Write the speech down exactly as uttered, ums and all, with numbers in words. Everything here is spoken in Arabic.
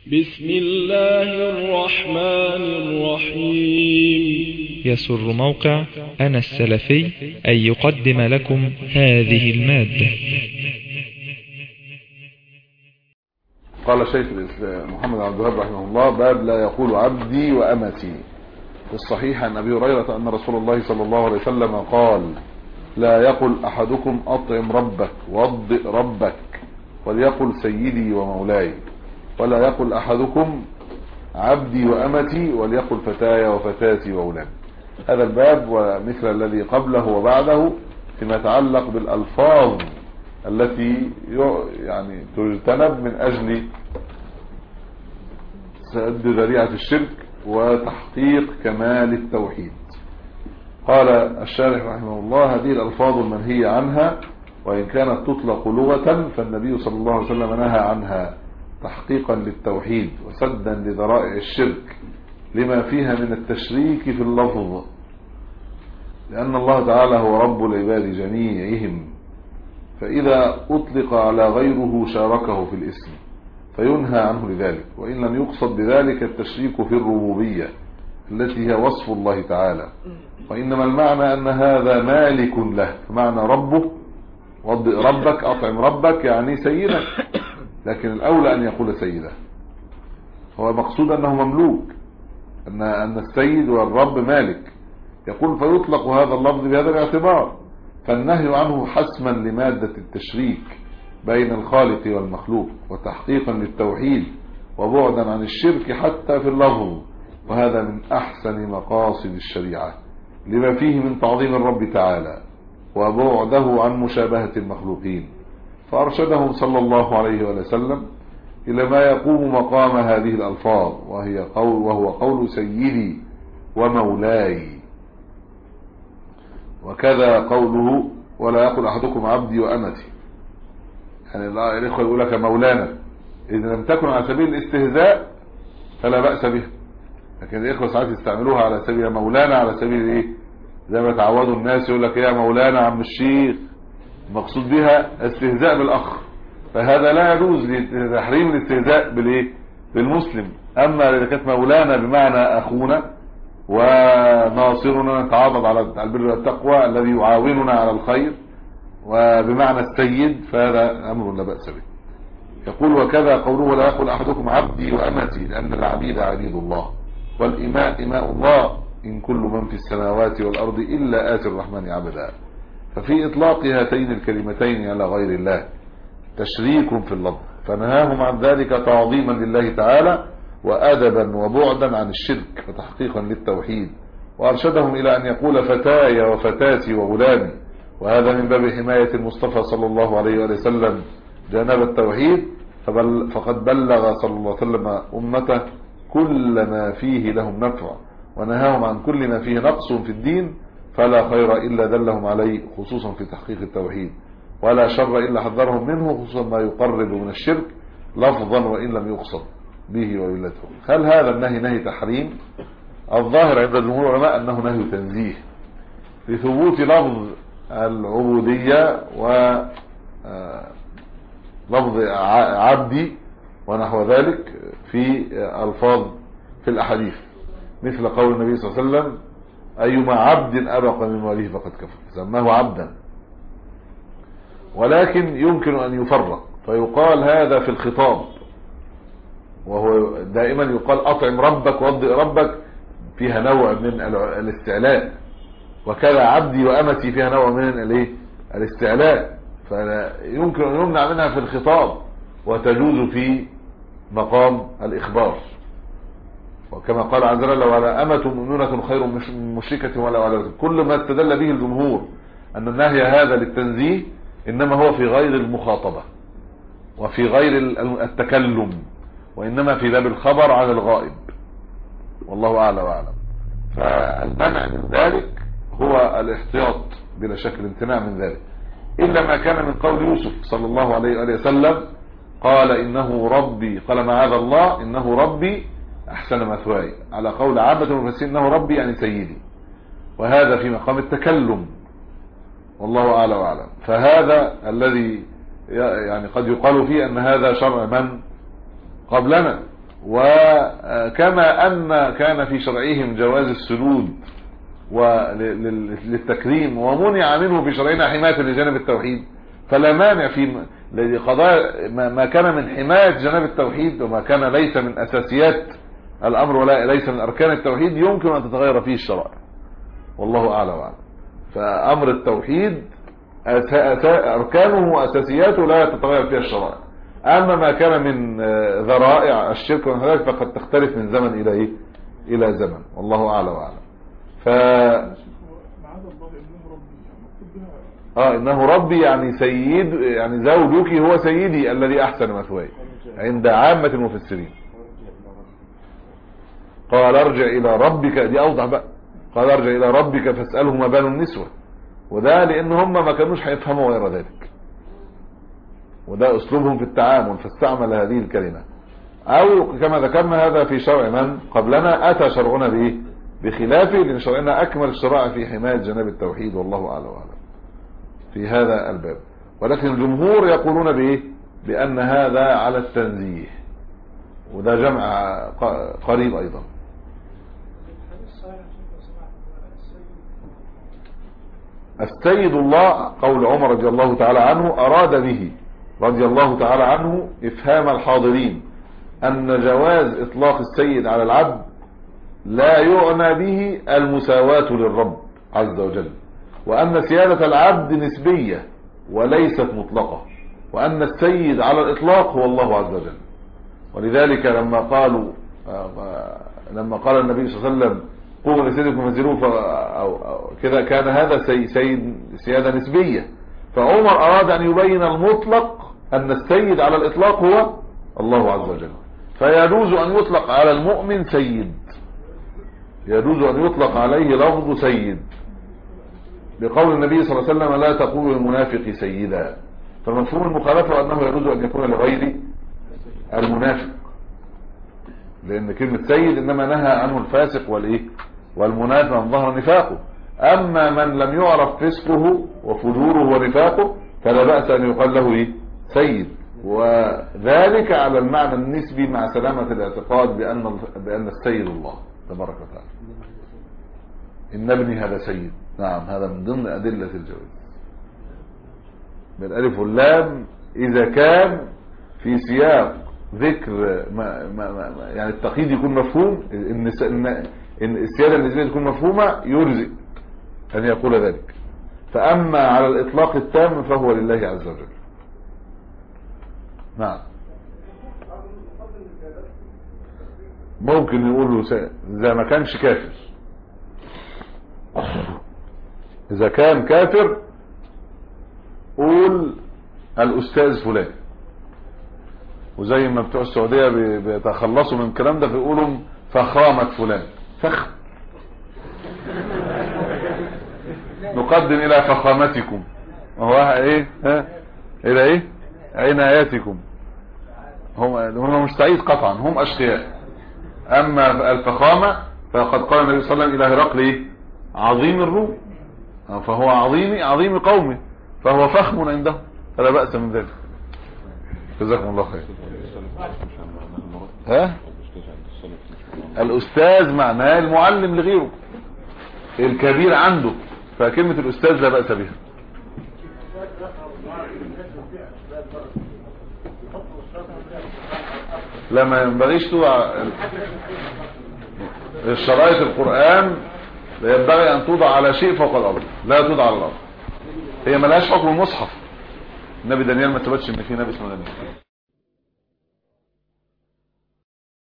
بسم الله الرحمن الرحيم. يسر موقع أنا السلفي أن يقدم لكم هذه المادة. قال شيخ محمد عبد الوهاب رحمه الله: باب لا يقول عبدي وأمتي. في الصحيح عن أبي هريرة أن رسول الله صلى الله عليه وسلم قال: لا يقل أحدكم أطعم ربك وضئ ربك، وليقل سيدي ومولاي، ولا يقل أحدكم عبدي وأمتي، وليقل فتاي وفتاتي وأولادي. هذا الباب ومثل الذي قبله وبعده فيما يتعلق بالألفاظ التي يعني تجتنب من أجل سد ذريعة الشرك وتحقيق كمال التوحيد. قال الشارح رحمه الله: هذه الألفاظ المنهية عنها، وإن كانت تطلق لغة فالنبي صلى الله عليه وسلم نهى عنها تحقيقا للتوحيد وسدا لذرائع الشرك لما فيها من التشريك في اللفظ، لأن الله تعالى هو رب العباد جميعهم، فإذا أطلق على غيره شاركه في الاسم فينهى عنه لذلك، وإن لم يقصد بذلك التشريك في الربوبية التي هي وصف الله تعالى، وإنما المعنى أن هذا مالك له، فمعنى ربه وضئ ربك أطعم ربك يعني سيدك، لكن الأولى أن يقول سيده. هو مقصود أنه مملوك، أن أن السيد والرب مالك، يقول فيطلق هذا اللفظ بهذا الاعتبار، فالنهي عنه حسما لمادة التشريك بين الخالق والمخلوق وتحقيقا للتوحيد وبعدا عن الشرك حتى في اللفظ، وهذا من أحسن مقاصد الشريعة لما فيه من تعظيم الرب تعالى وبعده عن مشابهة المخلوقين. فأرشدهم صلى الله عليه وسلم إلى ما يقوم مقام هذه الألفاظ، وهي قول وهو قول سيدي ومولاي. وكذا قوله: ولا يقول أحدكم عبدي وأمتي، يعني الإخوة يقول لك مولانا، إذا لم تكن على سبيل الاستهزاء فلا بأس به، لكن الإخوة ساعات يستعملوها على سبيل مولانا، على سبيل إيه؟ زي ما تعودوا الناس يقول لك يا مولانا عم الشيخ، مقصود بها استهزاء بالأخ، فهذا لا يجوز لتحريم الاستهزاء بالإيه؟ بالمسلم. أما إذا كانت مولانا بمعنى أخونا وناصرنا نتعاضد على البر والتقوى الذي يعاوننا على الخير، وبمعنى السيد، فهذا أمر لا بأس به. يقول: وكذا قوله: لا يقول أحدكم عبدي وأمتي، لأن العبيد عبيد الله، والإماء إماء الله، إن كل من في السماوات والأرض إلا آتي الرحمن عبدا. ففي إطلاق هاتين الكلمتين على غير الله تشريك في اللفظ، فنهاهم عن ذلك تعظيما لله تعالى وأدبا وبعدا عن الشرك وتحقيقا للتوحيد، وأرشدهم إلى أن يقول فتاي وفتاتي وغلامي، وهذا من باب حماية المصطفى صلى الله عليه وسلم جانب التوحيد، فقد بلغ صلى الله عليه وسلم أمته كل ما فيه لهم نفع، ونهاهم عن كل ما فيه نقص في الدين، فلا خير إلا دلهم عليه، خصوصا في تحقيق التوحيد، ولا شر إلا حذرهم منه، خصوصا ما يقرب من الشرك لفظا وإن لم يقصد به ويلته. هل هذا النهي نهي تحريم؟ الظاهر عند جمهور العلماء أنه نهي تنزيه، لثبوت لفظ العبودية و لفظ عبدي ونحو ذلك في ألفاظ في الأحاديث، مثل قول النبي صلى الله عليه وسلم: أيما عبد أبق من واليه فقد كفر، سماه عبدا. ولكن يمكن أن يفرق فيقال هذا في الخطاب، وهو دائما يقال أطعم ربك وضئ ربك، فيها نوع من الاستعلاء، وكذا عبدي وأمتي فيها نوع من الاستعلاء، فيمكن أن يمنع منها في الخطاب وتجوز في مقام الإخبار. وكما قال عز وجل: ولا أمة مؤمنة خير من مشركة ولا ولد. كل ما استدل به الجمهور أن النهي هذا للتنزيه إنما هو في غير المخاطبة وفي غير التكلم، وإنما في باب الخبر عن الغائب، والله أعلى وأعلم. فالمنع من ذلك هو الاحتياط بلا شك، الامتناع من ذلك، إلا ما كان من قول يوسف صلى الله عليه وآله وسلم: قال إنه ربي، قال معاذ الله إنه ربي أحسن مثواي، على قول عامة المفسرين إنه ربي يعني سيدي، وهذا في مقام التكلم، والله أعلى وأعلم. فهذا الذي يعني قد يقال فيه أن هذا شرع من قبلنا، وكما أن كان في شرعهم جواز السدود للتكريم ومنع منه في شرعنا حماية لجانب التوحيد، فلا مانع في قضايا ما كان من حماية جانب التوحيد وما كان ليس من أساسيات الأمر ولا ليس من أركان التوحيد يمكن أن تتغير فيه الشرائع، والله أعلى وأعلم. فأمر التوحيد أركانه وأساسياته لا تتغير فيها الشرائع. أما ما كان من ذرائع الشرك وهذا فقد تختلف من زمن إلى إيه؟ إلى زمن، والله أعلى وأعلم. ف اه انه ربي يعني سيد، يعني زوجك هو سيدي الذي احسن مثواي عند عامة المفسرين. قال ارجع الى ربك، دي اوضح بقى، قال ارجع الى ربك فاسأله ما بال النسوة، وده لان هم ما كانوش هيفهموا غير ذلك، وده اسلوبهم في التعامل فاستعمل هذه الكلمة. او كما ذكرنا هذا في شرع من قبلنا اتى شرعنا بايه؟ بخلافه، لان شرعنا اكمل الشرائع في حماية جناب التوحيد، والله اعلم وأعلم في هذا الباب. ولكن الجمهور يقولون بايه؟ بان هذا على التنزيه، وده جمع قريب ايضا. السيد الله قول عمر رضي الله تعالى عنه اراد به رضي الله تعالى عنه افهام الحاضرين ان جواز اطلاق السيد على العبد لا يعنى به المساواة للرب عز وجل، وأن سيادة العبد نسبية وليست مطلقة، وأن السيد على الإطلاق هو الله عز وجل. ولذلك لما قالوا لما قال النبي صلى الله عليه وسلم قوموا لسيدكم وانزلوه كذا، كان هذا سيد سيادة نسبية، فعمر أراد أن يبين المطلق أن السيد على الإطلاق هو الله عز وجل. فيجوز أن يطلق على المؤمن سيد، يجوز أن يطلق عليه لفظ سيد، بقول النبي صلى الله عليه وسلم لا تقولوا للمنافق سيدا. فمفهوم المخالفة أنه يجوز أن يكون لغير المنافق، لأن كلمة سيد إنما نهى عنه الفاسق والإيه والمنافق من ظهر نفاقه. أما من لم يعرف فسقه وفجوره ونفاقه فلا بأس أن يقال له إيه؟ سيد، وذلك على المعنى النسبي مع سلامة الاعتقاد بأن بأن السيد الله تبارك وتعالى. إن ابني هذا سيد، نعم هذا من ضمن أدلة الجواز بالألف واللام، إذا كان في سياق ذكر ما ما ما يعني التقييد يكون مفهوم، إن إن السيادة النسبية تكون مفهومة يرزق أن يقول ذلك. فأما على الإطلاق التام فهو لله عز وجل. نعم ممكن يقول له إذا ما كانش كافر، إذا كان كافر قول الأستاذ فلان، وزي ما بتوع السعودية بيتخلصوا من الكلام ده فيقولوا فخامة فلان، فخ نقدم إلى فخامتكم، وهو ايه ها إلى ايه عناياتكم. هم هم مش سعيد قطعا، هم أشقياء. أما الفخامة فقد قال النبي صلى الله عليه وسلم إلى هرقل ايه عظيم الروم، فهو عظيم عظيم قومه، فهو فخم عندهم، فلا بأس من ذلك. جزاكم الله خير. ها الأستاذ معناه المعلم لغيره، الكبير عنده، فكلمة الأستاذ لا بأس بها. لما ينبغيش توضع الشرائط القرآن، لا ينبغي أن توضع على شيء فوق الأرض، لا توضع على الأرض. هي ملهاش حكم المصحف. النبي دانيال ما ثبتش ان في نبي اسمه دانيال.